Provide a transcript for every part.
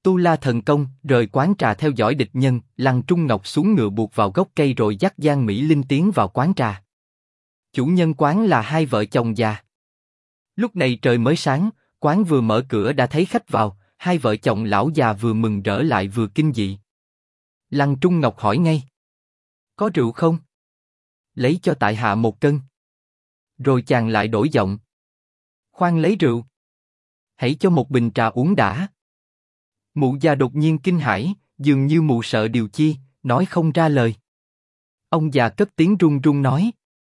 Tu La thần công, rời quán trà theo dõi địch nhân, Lăng Trung Ngọc xuống ngựa buộc vào gốc cây rồi dắt Giang Mỹ Linh tiến vào quán trà. Chủ nhân quán là hai vợ chồng già. Lúc này trời mới sáng, quán vừa mở cửa đã thấy khách vào, hai vợ chồng lão già vừa mừng rỡ lại vừa kinh dị. Lăng Trung Ngọc hỏi ngay. Có rượu không? Lấy cho tại hạ 1 cân. Rồi chàng lại đổi giọng. Khoan lấy rượu. Hãy cho 1 bình trà uống đã. Mụ già đột nhiên kinh hãi, dường như mụ sợ điều chi, nói không ra lời. Ông già cất tiếng run run nói.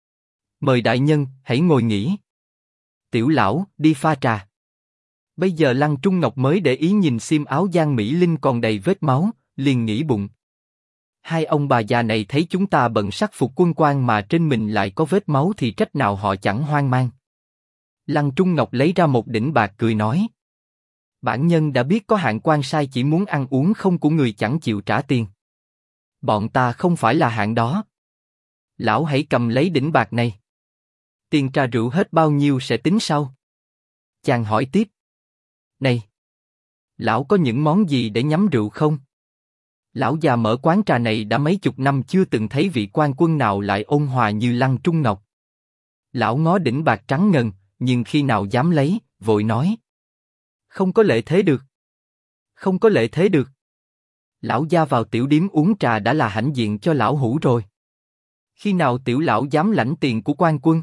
Mời đại nhân, hãy ngồi nghỉ. Tiểu lão, đi pha trà. Bây giờ Lăng Trung Ngọc mới để ý nhìn xiêm áo Giang Mỹ Linh còn đầy vết máu, liền nghĩ bụng. Hai ông bà già này thấy chúng ta bận sắc phục quân quan mà trên mình lại có vết máu thì trách nào họ chẳng hoang mang. Lăng Trung Ngọc lấy ra 1 đỉnh bạc cười nói. Bản nhân đã biết có hạng quan sai chỉ muốn ăn uống không của người chẳng chịu trả tiền. Bọn ta không phải là hạng đó. Lão hãy cầm lấy đỉnh bạc này. Tiền trà rượu hết bao nhiêu sẽ tính sau. Chàng hỏi tiếp. Này! Lão có những món gì để nhắm rượu không? Lão già mở quán trà này đã mấy chục năm chưa từng thấy vị quan quân nào lại ôn hòa như Lăng Trung Ngọc. Lão ngó đỉnh bạc trắng ngần, nhưng khi nào dám lấy, vội nói. Không có lệ thế được. Không có lệ thế được. Lão gia vào tiểu điếm uống trà đã là hãnh diện cho lão hủ rồi. Khi nào tiểu lão dám lãnh tiền của quan quân?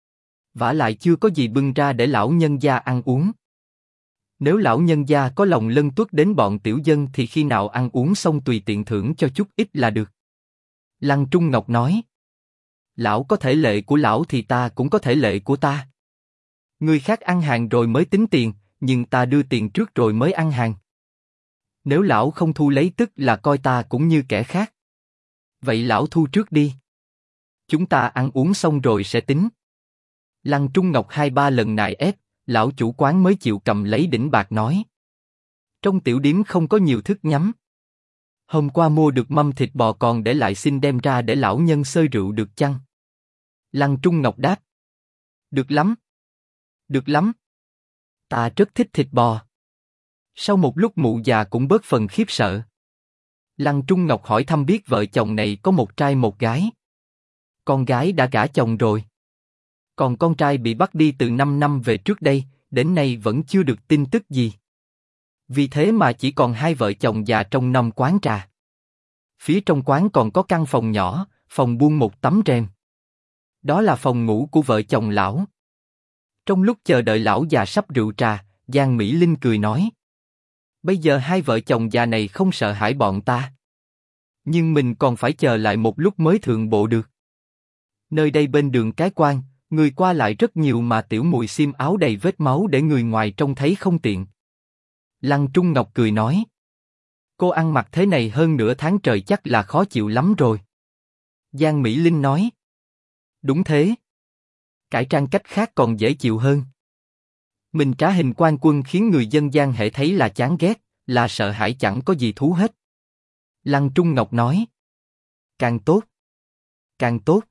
Vả lại chưa có gì bưng ra để lão nhân gia ăn uống. Nếu lão nhân gia có lòng lân tuất đến bọn tiểu dân thì khi nào ăn uống xong tùy tiện thưởng cho chút ít là được. Lăng Trung Ngọc nói. Lão có thể lệ của lão thì ta cũng có thể lệ của ta. Người khác ăn hàng rồi mới tính tiền, nhưng ta đưa tiền trước rồi mới ăn hàng. Nếu lão không thu lấy tức là coi ta cũng như kẻ khác. Vậy lão thu trước đi. Chúng ta ăn uống xong rồi sẽ tính. Lăng Trung Ngọc 2-3 lần nài ép, lão chủ quán mới chịu cầm lấy đỉnh bạc nói. Trong tiểu điếm không có nhiều thức nhắm. Hôm qua mua được mâm thịt bò còn để lại xin đem ra để lão nhân xơi rượu được chăng? Lăng Trung Ngọc đáp. Được lắm. Được lắm. Ta rất thích thịt bò. Sau một lúc mụ già cũng bớt phần khiếp sợ. Lăng Trung Ngọc hỏi thăm biết vợ chồng này có 1 trai 1 gái. Con gái đã gả chồng rồi. Còn con trai bị bắt đi từ 5 năm về trước đây, đến nay vẫn chưa được tin tức gì. Vì thế mà chỉ còn hai vợ chồng già trong năm quán trà. Phía trong quán còn có căn phòng nhỏ, phòng buông một tấm rèm. Đó là phòng ngủ của vợ chồng lão. Trong lúc chờ đợi lão già sắp rượu trà, Giang Mỹ Linh cười nói. Bây giờ hai vợ chồng già này không sợ hãi bọn ta. Nhưng mình còn phải chờ lại một lúc mới thượng bộ được. Nơi đây bên đường Cái Quan, người qua lại rất nhiều mà tiểu muội xiêm áo đầy vết máu để người ngoài trông thấy không tiện. Lăng Trung Ngọc cười nói. Cô ăn mặc thế này hơn nửa tháng trời chắc là khó chịu lắm rồi. Giang Mỹ Linh nói. Đúng thế. Cải trang cách khác còn dễ chịu hơn. Mình trá hình quan quân khiến người dân gian hệ thấy là chán ghét, là sợ hãi chẳng có gì thú hết. Lăng Trung Ngọc nói. Càng tốt. Càng tốt.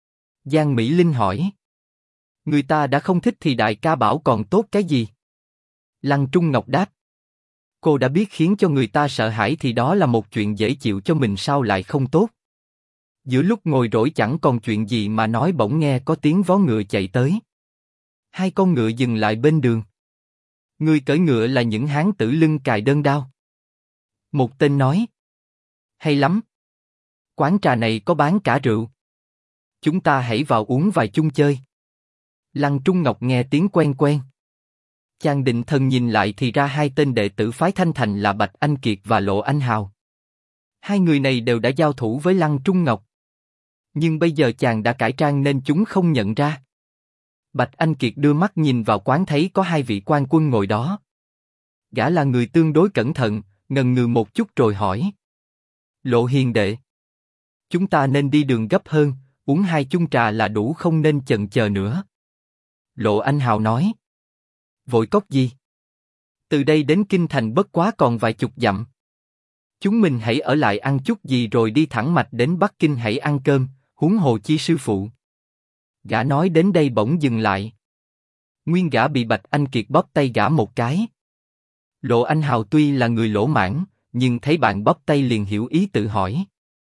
Giang Mỹ Linh hỏi. Người ta đã không thích thì đại ca bảo còn tốt cái gì? Lăng Trung Ngọc đáp. Cô đã biết khiến cho người ta sợ hãi thì đó là một chuyện dễ chịu cho mình sao lại không tốt? Giữa lúc ngồi rỗi chẳng còn chuyện gì mà nói bỗng nghe có tiếng vó ngựa chạy tới. Hai con ngựa dừng lại bên đường. Người cưỡi ngựa là những hán tử lưng cài đơn đao. Một tên nói. Hay lắm. Quán trà này có bán cả rượu. Chúng ta hãy vào uống vài chung chơi. Lăng Trung Ngọc nghe tiếng quen quen. Chàng định thần nhìn lại thì ra hai tên đệ tử phái Thanh Thành là Bạch Anh Kiệt và Lộ Anh Hào. Hai người này đều đã giao thủ với Lăng Trung Ngọc. Nhưng bây giờ chàng đã cải trang nên chúng không nhận ra. Bạch Anh Kiệt đưa mắt nhìn vào quán thấy có hai vị quan quân ngồi đó. Gã là người tương đối cẩn thận, ngần ngừ một chút rồi hỏi. Lộ hiền đệ. Chúng ta nên đi đường gấp hơn, uống hai chung trà là đủ không nên chần chờ nữa. Lộ Anh Hào nói. Vội cốc gì? Từ đây đến Kinh Thành bất quá còn vài chục dặm. Chúng mình hãy ở lại ăn chút gì rồi đi thẳng mạch đến Bắc Kinh hãy ăn cơm, huống hồ chi sư phụ. Gã nói đến đây bỗng dừng lại. Nguyên gã bị Bạch Anh Kiệt bóp tay gã một cái. Lộ Anh Hào tuy là người lỗ mãn, nhưng thấy bạn bóp tay liền hiểu ý tự hỏi.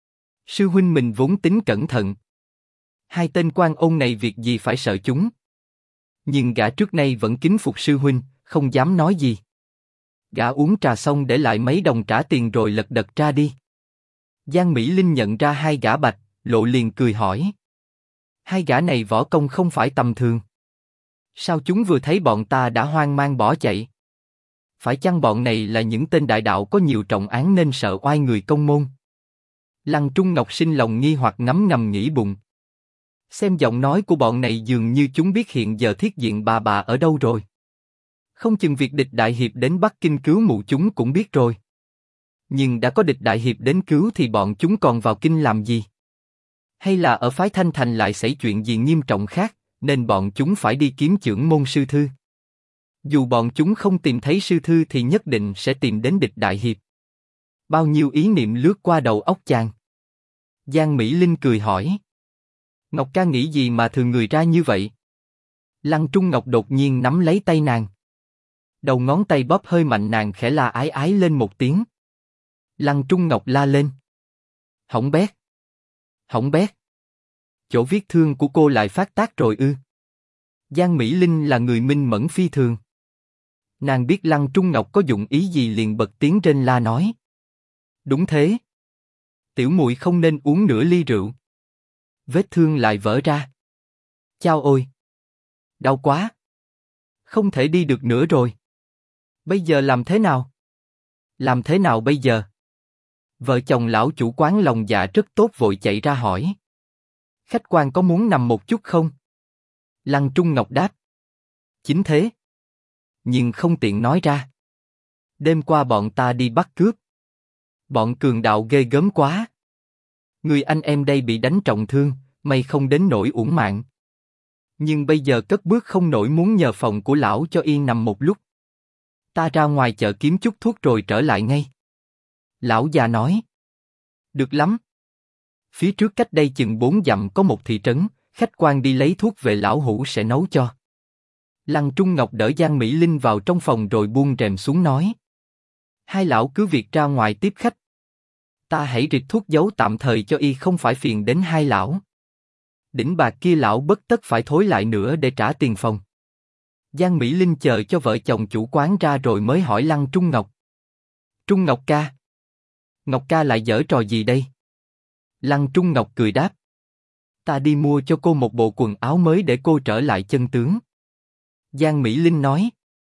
Sư huynh mình vốn tính cẩn thận. Hai tên quan ôn này việc gì phải sợ chúng. Nhưng gã trước nay vẫn kính phục sư huynh, không dám nói gì. Gã uống trà xong để lại mấy đồng trả tiền rồi lật đật ra đi. Giang Mỹ Linh nhận ra hai gã Bạch, Lộ liền cười hỏi. Hai gã này võ công không phải tầm thường. Sao chúng vừa thấy bọn ta đã hoang mang bỏ chạy? Phải chăng bọn này là những tên đại đạo có nhiều trọng án nên sợ oai người công môn? Lăng Trung Ngọc sinh lòng nghi hoặc ngấm ngầm nghĩ bụng. Xem giọng nói của bọn này dường như chúng biết hiện giờ thiết diện bà ở đâu rồi. Không chừng việc địch đại hiệp đến Bắc Kinh cứu mụ chúng cũng biết rồi. Nhưng đã có địch đại hiệp đến cứu thì bọn chúng còn vào kinh làm gì? Hay là ở phái Thanh Thành lại xảy chuyện gì nghiêm trọng khác, nên bọn chúng phải đi kiếm chưởng môn sư thư? Dù bọn chúng không tìm thấy sư thư thì nhất định sẽ tìm đến địch đại hiệp. Bao nhiêu ý niệm lướt qua đầu óc chàng. Giang Mỹ Linh cười hỏi. Ngọc ca nghĩ gì mà thường người ra như vậy? Lăng Trung Ngọc đột nhiên nắm lấy tay nàng. Đầu ngón tay bóp hơi mạnh nàng khẽ la ái ái lên một tiếng. Lăng Trung Ngọc la lên. Hỏng bét. Hỏng bét. Chỗ vết thương của cô lại phát tác rồi ư? Giang Mỹ Linh là người minh mẫn phi thường. Nàng biết Lăng Trung Ngọc có dụng ý gì liền bật tiếng trên la nói. Đúng thế. Tiểu muội không nên uống nửa ly rượu. Vết thương lại vỡ ra. Chao ôi. Đau quá. Không thể đi được nữa rồi. Bây giờ làm thế nào? Làm thế nào bây giờ? Vợ chồng lão chủ quán lòng dạ rất tốt vội chạy ra hỏi. Khách quan có muốn nằm một chút không? Lăng Trung Ngọc đáp. Chính thế. Nhưng không tiện nói ra. Đêm qua bọn ta đi bắt cướp. Bọn cường đạo ghê gớm quá. Người anh em đây bị đánh trọng thương, may không đến nỗi uổng mạng. Nhưng bây giờ cất bước không nổi muốn nhờ phòng của lão cho yên nằm một lúc. Ta ra ngoài chợ kiếm chút thuốc rồi trở lại ngay. Lão già nói. Được lắm. Phía trước cách đây chừng 4 dặm có một thị trấn, khách quan đi lấy thuốc về lão hủ sẽ nấu cho. Lăng Trung Ngọc đỡ Giang Mỹ Linh vào trong phòng rồi buông rèm xuống nói. Hai lão cứ việc ra ngoài tiếp khách. Ta hãy rịt thuốc giấu tạm thời cho y không phải phiền đến hai lão. Đỉnh bạc kia lão bất tất phải thối lại nữa để trả tiền phòng. Giang Mỹ Linh chờ cho vợ chồng chủ quán ra rồi mới hỏi Lăng Trung Ngọc. Trung Ngọc ca. Ngọc ca lại giở trò gì đây? Lăng Trung Ngọc cười đáp. Ta đi mua cho cô một bộ quần áo mới để cô trở lại chân tướng. Giang Mỹ Linh nói.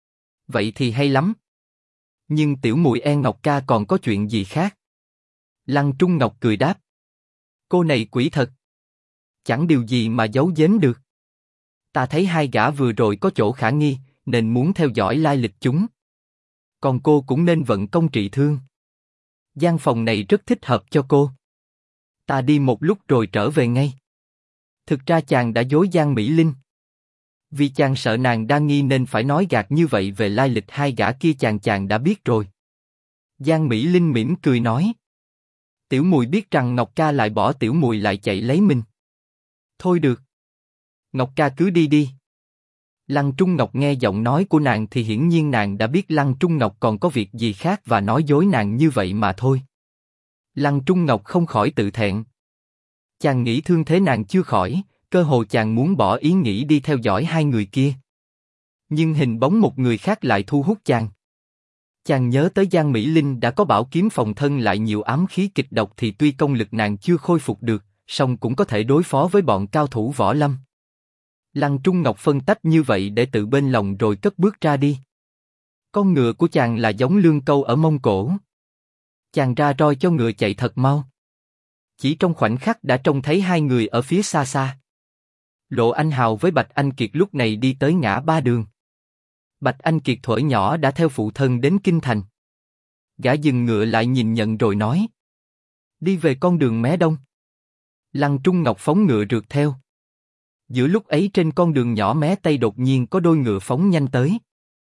Vậy thì hay lắm. Nhưng tiểu muội e Ngọc ca còn có chuyện gì khác? Lăng Trung Ngọc cười đáp. Cô này quỷ thật. Chẳng điều gì mà giấu giếm được. Ta thấy hai gã vừa rồi có chỗ khả nghi, nên muốn theo dõi lai lịch chúng. Còn cô cũng nên vận công trị thương. Gian phòng này rất thích hợp cho cô. Ta đi một lúc rồi trở về ngay. Thực ra chàng đã dối Giang Mỹ Linh. Vì chàng sợ nàng đa nghi nên phải nói gạt như vậy về lai lịch hai gã kia chàng đã biết rồi. Giang Mỹ Linh mỉm cười nói. Tiểu muội biết rằng Ngọc ca lại bỏ tiểu muội lại chạy lấy mình. Thôi được. Ngọc ca cứ đi đi. Lăng Trung Ngọc nghe giọng nói của nàng thì hiển nhiên nàng đã biết Lăng Trung Ngọc còn có việc gì khác và nói dối nàng như vậy mà thôi. Lăng Trung Ngọc không khỏi tự thẹn. Chàng nghĩ thương thế nàng chưa khỏi, cơ hồ chàng muốn bỏ ý nghĩ đi theo dõi hai người kia. Nhưng hình bóng một người khác lại thu hút chàng. Chàng nhớ tới Giang Mỹ Linh đã có bảo kiếm phòng thân lại nhiều ám khí kịch độc thì tuy công lực nàng chưa khôi phục được, song cũng có thể đối phó với bọn cao thủ võ lâm. Lăng Trung Ngọc phân tách như vậy để tự bên lòng rồi cất bước ra đi. Con ngựa của chàng là giống lương câu ở Mông Cổ. Chàng ra roi cho ngựa chạy thật mau. Chỉ trong khoảnh khắc đã trông thấy hai người ở phía xa xa. Lộ Anh Hào với Bạch Anh Kiệt lúc này đi tới ngã ba đường. Bạch Anh Kiệt thuở nhỏ đã theo phụ thân đến kinh thành. Gã dừng ngựa lại nhìn nhận rồi nói. Đi về con đường mé đông. Lăng Trung Ngọc phóng ngựa rượt theo. Giữa lúc ấy trên con đường nhỏ mé tây đột nhiên có đôi ngựa phóng nhanh tới.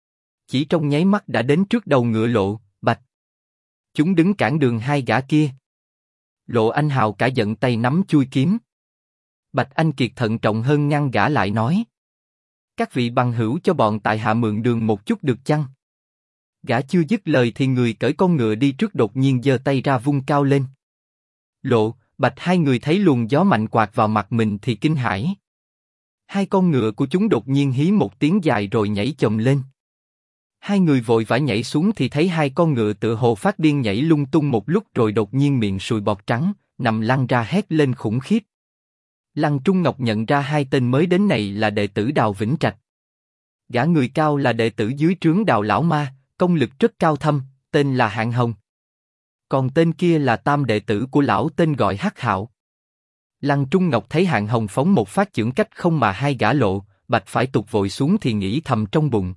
Chỉ trong nháy mắt đã đến trước đầu ngựa Lộ, Bạch. Chúng đứng cản đường hai gã kia. Lộ Anh Hào cả giận tay nắm chuôi kiếm. Bạch Anh Kiệt thận trọng hơn ngăn gã lại nói. Các vị bằng hữu cho bọn tại hạ mượn đường một chút được chăng? Gã chưa dứt lời thì người cởi con ngựa đi trước đột nhiên giơ tay ra vung cao lên. Lộ, Bạch hai người thấy luồng gió mạnh quạt vào mặt mình thì kinh hãi. Hai con ngựa của chúng đột nhiên hí một tiếng dài rồi nhảy chồm lên. Hai người vội vã nhảy xuống thì thấy hai con ngựa tựa hồ phát điên nhảy lung tung một lúc rồi đột nhiên miệng sùi bọt trắng, nằm lăn ra hét lên khủng khiếp. Lăng Trung Ngọc nhận ra hai tên mới đến này là đệ tử Đào Vĩnh Trạch. Gã người cao là đệ tử dưới trướng Đào Lão Ma, công lực rất cao thâm, tên là Hạng Hồng. Còn tên kia là tam đệ tử của lão tên gọi Hắc Hạo. Lăng Trung Ngọc thấy Hạng Hồng phóng một phát chưởng cách không mà hai gã Lộ, Bạch phải tụt vội xuống thì nghĩ thầm trong bụng.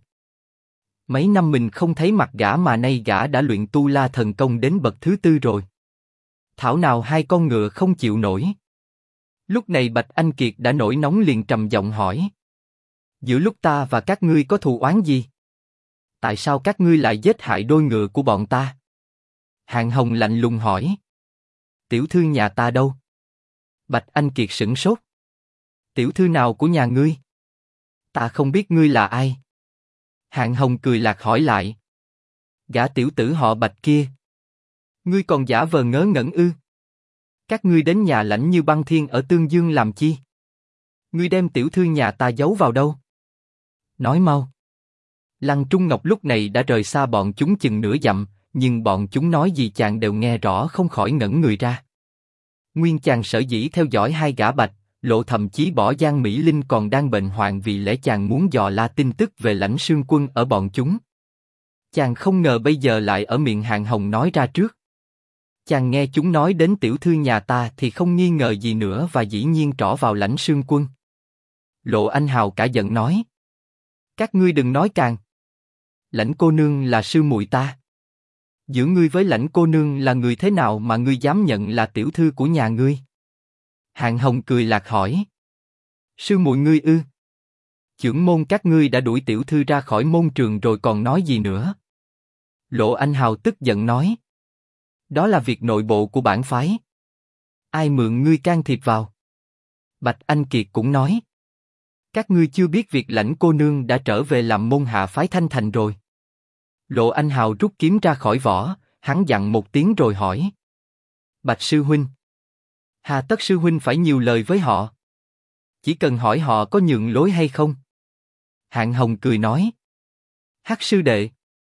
Mấy năm mình không thấy mặt gã mà nay gã đã luyện tu la thần công đến bậc thứ 4 rồi. Thảo nào hai con ngựa không chịu nổi. Lúc này Bạch Anh Kiệt đã nổi nóng liền trầm giọng hỏi. Giữa lúc ta và các ngươi có thù oán gì? Tại sao các ngươi lại giết hại đôi ngựa của bọn ta? Hạng Hồng lạnh lùng hỏi. Tiểu thư nhà ta đâu? Bạch Anh Kiệt sửng sốt. Tiểu thư nào của nhà ngươi? Ta không biết ngươi là ai. Hạng Hồng cười lạc hỏi lại. Gã tiểu tử họ Bạch kia. Ngươi còn giả vờ ngớ ngẩn ư? Các ngươi đến nhà Lãnh Như Băng Thiên ở Tương Dương làm chi? Ngươi đem tiểu thư nhà ta giấu vào đâu? Nói mau. Lăng Trung Ngọc lúc này đã rời xa bọn chúng chừng nửa dặm, nhưng bọn chúng nói gì chàng đều nghe rõ không khỏi ngẩn người ra. Nguyên chàng sở dĩ theo dõi hai gã Bạch, Lộ thậm chí bỏ Giang Mỹ Linh còn đang bệnh hoạn vì lẽ chàng muốn dò la tin tức về Lãnh Sương Quân ở bọn chúng. Chàng không ngờ bây giờ lại ở miệng Hạng Hồng nói ra trước. Chàng nghe chúng nói đến tiểu thư nhà ta thì không nghi ngờ gì nữa và dĩ nhiên trỏ vào Lãnh Sương Quân. Lộ Anh Hào cả giận nói. Các ngươi đừng nói càng. Lãnh cô nương là sư muội ta. Giữa ngươi với Lãnh cô nương là người thế nào mà ngươi dám nhận là tiểu thư của nhà ngươi? Hạng Hồng cười lạc hỏi. Sư muội ngươi ư? Chưởng môn các ngươi đã đuổi tiểu thư ra khỏi môn trường rồi còn nói gì nữa? Lộ Anh Hào tức giận nói. Đó là việc nội bộ của bản phái. Ai mượn ngươi can thiệp vào? Bạch Anh Kiệt cũng nói. Các ngươi chưa biết việc Lãnh cô nương đã trở về làm môn hạ phái Thanh Thành rồi. Lộ Anh Hào rút kiếm ra khỏi vỏ, hắn dặn một tiếng rồi hỏi. Bạch sư huynh. Hà tất sư huynh phải nhiều lời với họ? Chỉ cần hỏi họ có nhường lối hay không? Hạng Hồng cười nói. Hắc sư đệ.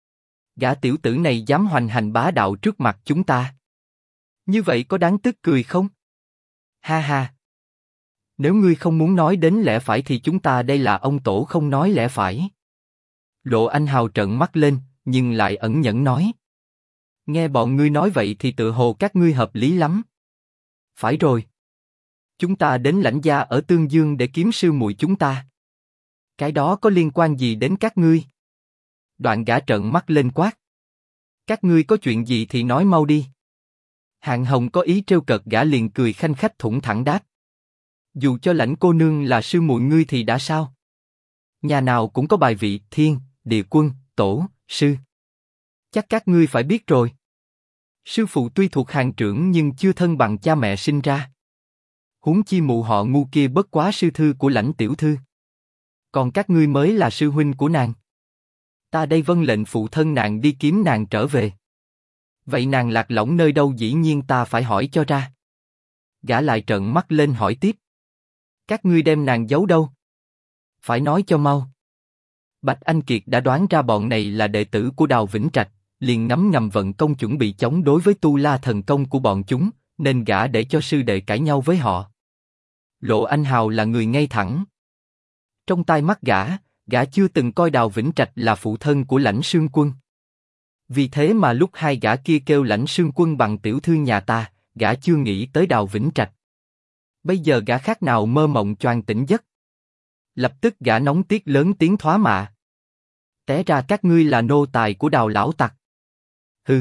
Gã tiểu tử này dám hoành hành bá đạo trước mặt chúng ta. Như vậy có đáng tức cười không? Ha ha. Nếu ngươi không muốn nói đến lẽ phải thì chúng ta đây là ông tổ không nói lẽ phải. Lộ Anh Hào trợn mắt lên, nhưng lại ẩn nhẫn nói. Nghe bọn ngươi nói vậy thì tự hồ các ngươi hợp lý lắm. Phải rồi. Chúng ta đến Lãnh gia ở Tương Dương để kiếm sư muội chúng ta. Cái đó có liên quan gì đến các ngươi? Đoạn gã trợn mắt lên quát. Các ngươi có chuyện gì thì nói mau đi. Hạng Hồng có ý trêu cợt gã liền cười khanh khách thủng thẳng đáp. Dù cho Lãnh cô nương là sư muội ngươi thì đã sao? Nhà nào cũng có bài vị thiên, địa quân, tổ, sư. Chắc các ngươi phải biết rồi. Sư phụ tuy thuộc hàng trưởng nhưng chưa thân bằng cha mẹ sinh ra. Huống chi mụ họ ngu kia bất quá sư thư của Lãnh tiểu thư. Còn các ngươi mới là sư huynh của nàng. Ta đây vâng lệnh phụ thân nàng đi kiếm nàng trở về. Vậy nàng lạc lõng nơi đâu dĩ nhiên ta phải hỏi cho ra. Gã lại trợn mắt lên hỏi tiếp. Các ngươi đem nàng giấu đâu? Phải nói cho mau. Bạch Anh Kiệt đã đoán ra bọn này là đệ tử của Đào Vĩnh Trạch, liền ngấm ngầm vận công chuẩn bị chống đối với tu la thần công của bọn chúng, nên gã để cho sư đệ cãi nhau với họ. Lộ Anh Hào là người ngay thẳng. Trong tai mắt gã chưa từng coi Đào Vĩnh Trạch là phụ thân của Lãnh Sương Quân. Vì thế mà lúc hai gã kia kêu Lãnh Sương Quân bằng tiểu thư nhà ta, gã chưa nghĩ tới Đào Vĩnh Trạch. Bây giờ gã khác nào mơ mộng choàng tỉnh giấc. Lập tức gã nóng tiết lớn tiếng thoá mạ. Té ra các ngươi là nô tài của Đào lão tặc. Hừ.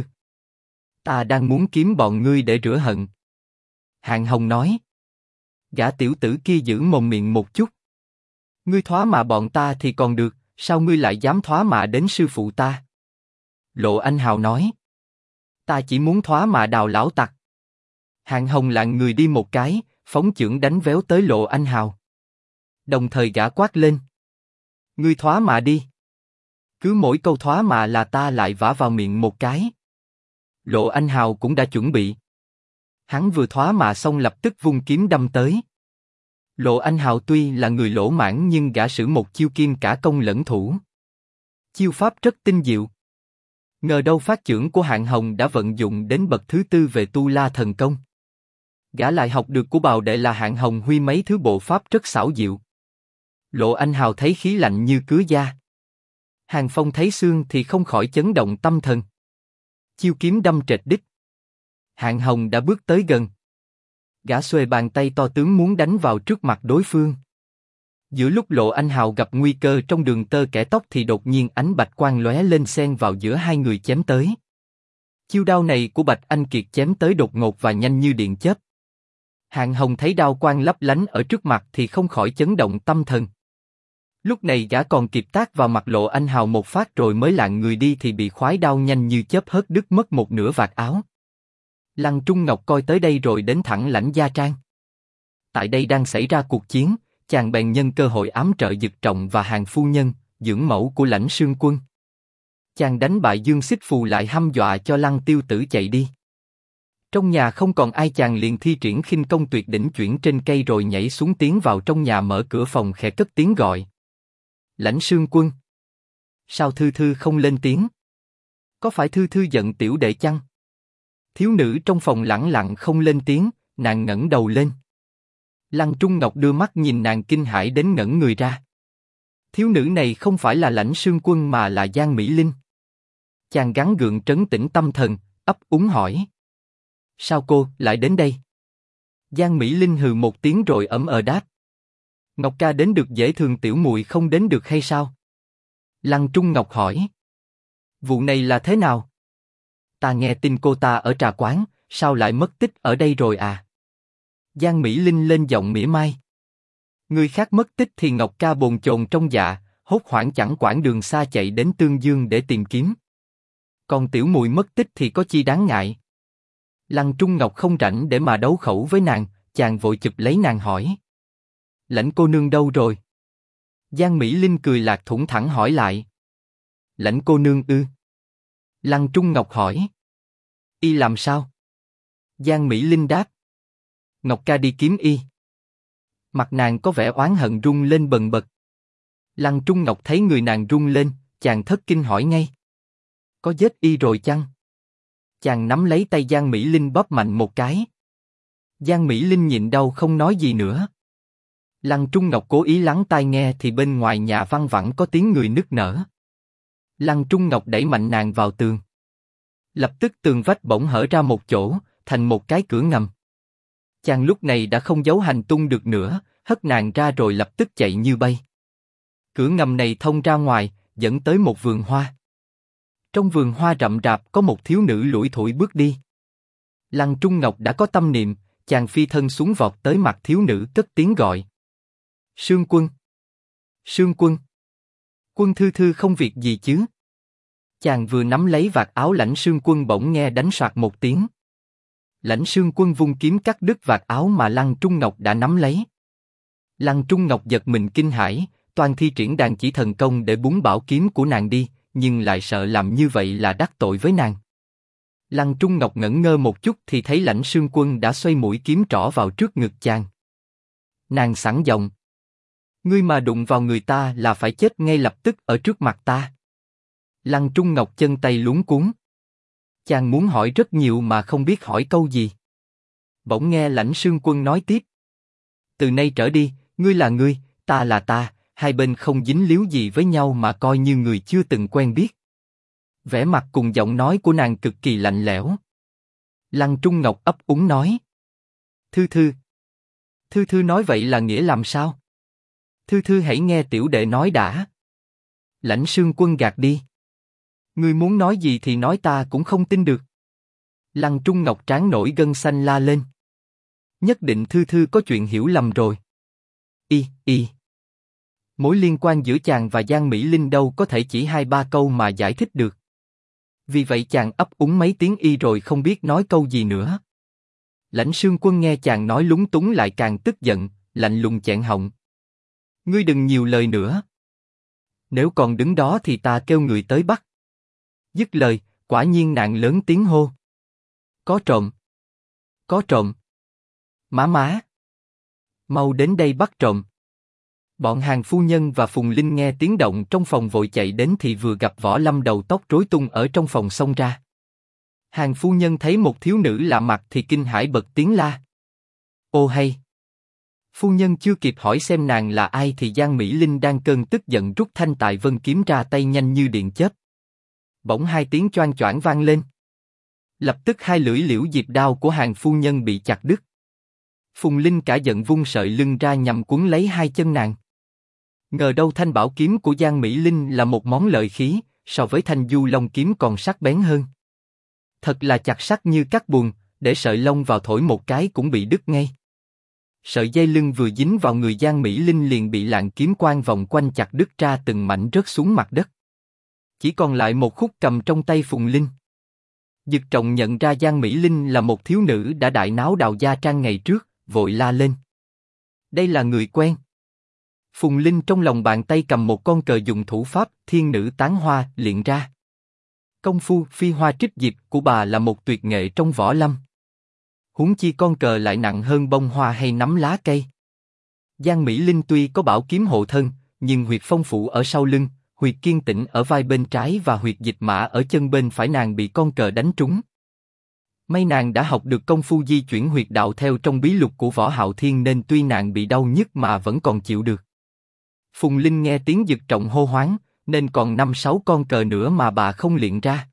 Ta đang muốn kiếm bọn ngươi để rửa hận. Hạng Hồng nói. Gã tiểu tử kia giữ mồm miệng một chút. Ngươi thoá mạ bọn ta thì còn được, sao ngươi lại dám thoá mạ đến sư phụ ta? Lộ Anh Hào nói. Ta chỉ muốn thoá mạ Đào lão tặc. Hạng Hồng lạng người đi một cái, phóng chưởng đánh véo tới Lộ Anh Hào. Đồng thời gã quát lên. Ngươi thoá mạ đi. Cứ mỗi câu thoá mà là ta lại vả vào miệng một cái. Lộ Anh Hào cũng đã chuẩn bị. Hắn vừa thoá mà xong lập tức vung kiếm đâm tới. Lộ Anh Hào tuy là người lỗ mãng nhưng gã sử một chiêu kim cả công lẫn thủ. Chiêu pháp rất tinh diệu. Ngờ đâu phát chưởng của Hạng Hồng đã vận dụng đến bậc thứ tư về Tu La thần công. Gã lại học được của bào đệ là Hạng Hồng Huy mấy thứ bộ pháp rất xảo diệu. Lộ Anh Hào thấy khí lạnh như cứa da. Hàng Phong thấy xương thì không khỏi chấn động tâm thần. Chiêu kiếm đâm trệt đích. Hạng Hồng đã bước tới gần. Gã xuề bàn tay to tướng muốn đánh vào trước mặt đối phương. Giữa lúc Lộ Anh Hào gặp nguy cơ trong đường tơ kẻ tóc thì đột nhiên ánh bạch quang lóe lên xen vào giữa hai người chém tới. Chiêu đao này của Bạch Anh Kiệt chém tới đột ngột và nhanh như điện chớp. Hạng Hồng thấy đao quang lấp lánh ở trước mặt thì không khỏi chấn động tâm thần. Lúc này gã còn kịp tát vào mặt Lộ Anh Hào một phát rồi mới lạng người đi thì bị khoái đao nhanh như chớp hớt đứt mất một nửa vạt áo. Lăng Trung Ngọc coi tới đây rồi đến thẳng Lãnh Gia Trang. Tại đây đang xảy ra cuộc chiến, chàng bèn nhân cơ hội ám trợ Dực Trọng và Hàng phu nhân, dưỡng mẫu của Lãnh Sương Quân. Chàng đánh bại Dương Xích Phù lại hăm dọa cho Lăng Tiêu Tử chạy đi. Trong nhà không còn ai chàng liền thi triển khinh công tuyệt đỉnh chuyển trên cây rồi nhảy xuống tiến vào trong nhà mở cửa phòng khẽ cất tiếng gọi. Lãnh Sương Quân. Sao Thư Thư không lên tiếng? Có phải Thư Thư giận tiểu đệ chăng? Thiếu nữ trong phòng lẳng lặng không lên tiếng, nàng ngẩng đầu lên. Lăng Trung Ngọc đưa mắt nhìn nàng kinh hãi đến ngẩn người ra. Thiếu nữ này không phải là Lãnh Sương Quân mà là Giang Mỹ Linh. Chàng gắng gượng trấn tĩnh tâm thần, ấp úng hỏi. Sao cô lại đến đây? Giang Mỹ Linh hừ một tiếng rồi ậm ờ đáp. Ngọc ca đến được dễ thường tiểu muội không đến được hay sao? Lăng Trung Ngọc hỏi. Vụ này là thế nào? Ta nghe tin cô ta ở trà quán, sao lại mất tích ở đây rồi à? Giang Mỹ Linh lên giọng mỉa mai. Người khác mất tích thì Ngọc ca bồn chồn trong dạ, hốt hoảng chẳng quản đường xa chạy đến Tương Dương để tìm kiếm. Còn tiểu muội mất tích thì có chi đáng ngại? Lăng Trung Ngọc không rảnh để mà đấu khẩu với nàng, chàng vội chụp lấy nàng hỏi. Lãnh cô nương đâu rồi? Giang Mỹ Linh cười lạc thủng thẳng hỏi lại. Lãnh cô nương ư? Lăng Trung Ngọc hỏi. Y làm sao? Giang Mỹ Linh đáp. Ngọc ca đi kiếm y. Mặt nàng có vẻ oán hận rung lên bần bật. Lăng Trung Ngọc thấy người nàng rung lên, chàng thất kinh hỏi ngay. Có giết y rồi chăng? Chàng nắm lấy tay Giang Mỹ Linh bóp mạnh một cái. Giang Mỹ Linh nhịn đau không nói gì nữa. Lăng Trung Ngọc cố ý lắng tai nghe thì bên ngoài nhà văng vẳng có tiếng người nức nở. Lăng Trung Ngọc đẩy mạnh nàng vào tường. Lập tức tường vách bỗng hở ra một chỗ, thành một cái cửa ngầm. Chàng lúc này đã không giấu hành tung được nữa, hất nàng ra rồi lập tức chạy như bay. Cửa ngầm này thông ra ngoài, dẫn tới một vườn hoa. Trong vườn hoa rậm rạp có một thiếu nữ lủi thủi bước đi. Lăng Trung Ngọc đã có tâm niệm, chàng phi thân xuống vọt tới mặt thiếu nữ cất tiếng gọi. Sương Quân. Sương Quân. Quân Thư Thư không việc gì chứ? Chàng vừa nắm lấy vạt áo Lãnh Sương Quân bỗng nghe đánh soạt một tiếng. Lãnh Sương Quân vung kiếm cắt đứt vạt áo mà Lăng Trung Ngọc đã nắm lấy. Lăng Trung Ngọc giật mình kinh hãi, toàn thi triển đàn chỉ thần công để búng bảo kiếm của nàng đi, nhưng lại sợ làm như vậy là đắc tội với nàng. Lăng Trung Ngọc ngẩn ngơ một chút thì thấy Lãnh Sương Quân đã xoay mũi kiếm trỏ vào trước ngực chàng. Nàng sẵn giọng. Ngươi mà đụng vào người ta là phải chết ngay lập tức ở trước mặt ta. Lăng Trung Ngọc chân tay luống cuống. Chàng muốn hỏi rất nhiều mà không biết hỏi câu gì. Bỗng nghe Lãnh Sương Quân nói tiếp. Từ nay trở đi, ngươi là ngươi, ta là ta, hai bên không dính líu gì với nhau mà coi như người chưa từng quen biết. Vẻ mặt cùng giọng nói của nàng cực kỳ lạnh lẽo. Lăng Trung Ngọc ấp úng nói. Thư Thư. Thư Thư nói vậy là nghĩa làm sao? Thư Thư hãy nghe tiểu đệ nói đã. Lãnh Sương Quân gạt đi. Ngươi muốn nói gì thì nói ta cũng không tin được. Lăng Trung Ngọc trán nổi gân xanh la lên. Nhất định Thư Thư có chuyện hiểu lầm rồi. Mối liên quan giữa chàng và Giang Mỹ Linh đâu có thể chỉ 2-3 câu mà giải thích được. Vì vậy chàng ấp úng mấy tiếng rồi không biết nói câu gì nữa. Lãnh Sương Quân nghe chàng nói lúng túng lại càng tức giận, lạnh lùng chẹn họng. Ngươi đừng nhiều lời nữa. Nếu còn đứng đó thì ta kêu người tới bắt. Dứt lời, quả nhiên nàng lớn tiếng hô. Có trộm! Có trộm! Má má! Mau đến đây bắt trộm! Bọn Hàn phu nhân và Phùng Linh nghe tiếng động trong phòng vội chạy đến thì vừa gặp Võ Lâm đầu tóc rối tung ở trong phòng xông ra. Hàn phu nhân thấy một thiếu nữ lạ mặt thì kinh hãi bật tiếng la. Ô hay! Phu nhân chưa kịp hỏi xem nàng là ai thì Giang Mỹ Linh đang cơn tức giận rút thanh tài vân kiếm ra tay nhanh như điện chớp. Bỗng hai tiếng choang choảng vang lên. Lập tức hai lưỡi liễu diệp đao của Hàn phu nhân bị chặt đứt. Phùng Linh cả giận vung sợi lưng ra nhằm cuốn lấy hai chân nàng. Ngờ đâu thanh bảo kiếm của Giang Mỹ Linh là một món lợi khí, so với thanh du long kiếm còn sắc bén hơn. Thật là chặt sắc như cắt buồn, để sợi lông vào thổi một cái cũng bị đứt ngay. Sợi dây lưng vừa dính vào người Giang Mỹ Linh liền bị lạng kiếm quang vòng quanh chặt đứt ra từng mảnh rớt xuống mặt đất. Chỉ còn lại một khúc cầm trong tay Phùng Linh. Dực Trọng nhận ra Giang Mỹ Linh là một thiếu nữ đã đại náo Đào Gia Trang ngày trước, vội la lên. Đây là người quen. Phùng Linh trong lòng bàn tay cầm một con cờ dùng thủ pháp thiên nữ tán hoa luyện ra. Công phu phi hoa trích diệp của bà là một tuyệt nghệ trong võ lâm. Huống chi con cờ lại nặng hơn bông hoa hay nắm lá cây. Giang Mỹ Linh tuy có bảo kiếm hộ thân, nhưng huyệt phong phủ ở sau lưng, huyệt kiên tĩnh ở vai bên trái và huyệt dịch mã ở chân bên phải nàng bị con cờ đánh trúng. May nàng đã học được công phu di chuyển huyệt đạo theo trong bí lục của Võ Hạo Thiên nên tuy nàng bị đau nhức mà vẫn còn chịu được. Phùng Linh nghe tiếng Dực Trọng hô hoáng, nên còn 5-6 con cờ nữa mà bà không luyện ra.